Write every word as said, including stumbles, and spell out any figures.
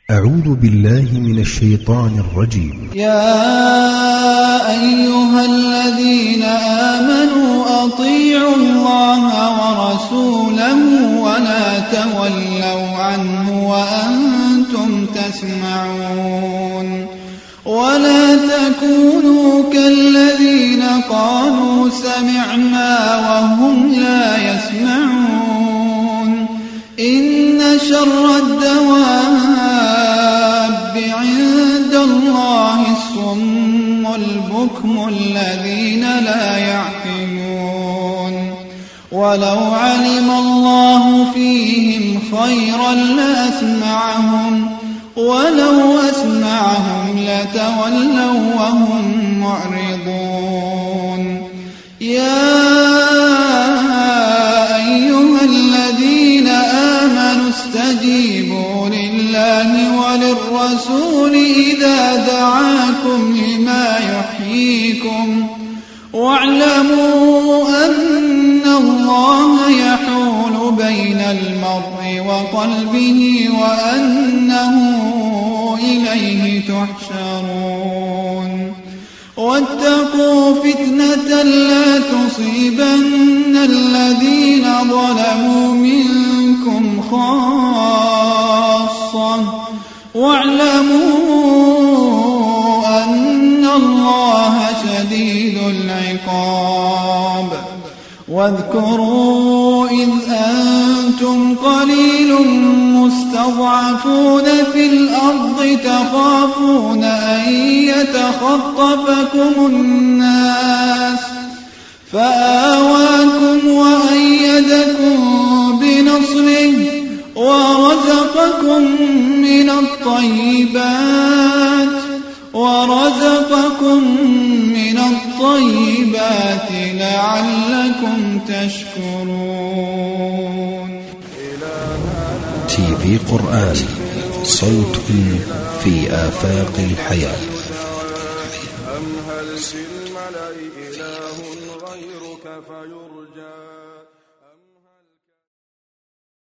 أعوذ بالله من الشيطان الرجيم. يا أيها الذين آمنوا أطيعوا الله ورسوله ولا تولوا عنه وأنتم تسمعون ولا تكونوا كالذين قالوا سمعنا وهم لا يسمعون إن شر الدواب عند الله الصم البكم الذين لا يعقلون ولو علم الله فيهم خيرا لأسمعهم ولو أسمعهم لتولوا وهم معرضون يا أيها الذين آمنوا استجيبوا لله وللرسول إذا دعاكم لما يحييكم واعلموا أن الله يحول بين المرء وقلبه وأنه إليه تحشرون واتقوا فتنة لا تصيبن الذين ظلموا منكم خاصة واعلموا أن الله شديد العقاب واذكروا إذ أنتم قليل مستضعفون في الأرض تخافون أن يتخطفكم الناس فآواكم وأيدكم بنصره ورزقكم من الطيبات ورزقكم من الطيبات لعلكم تشكرون. تي في قرآن، صوت في آفاق الحياة. أم هل في الملأ إله غيرك فيرجى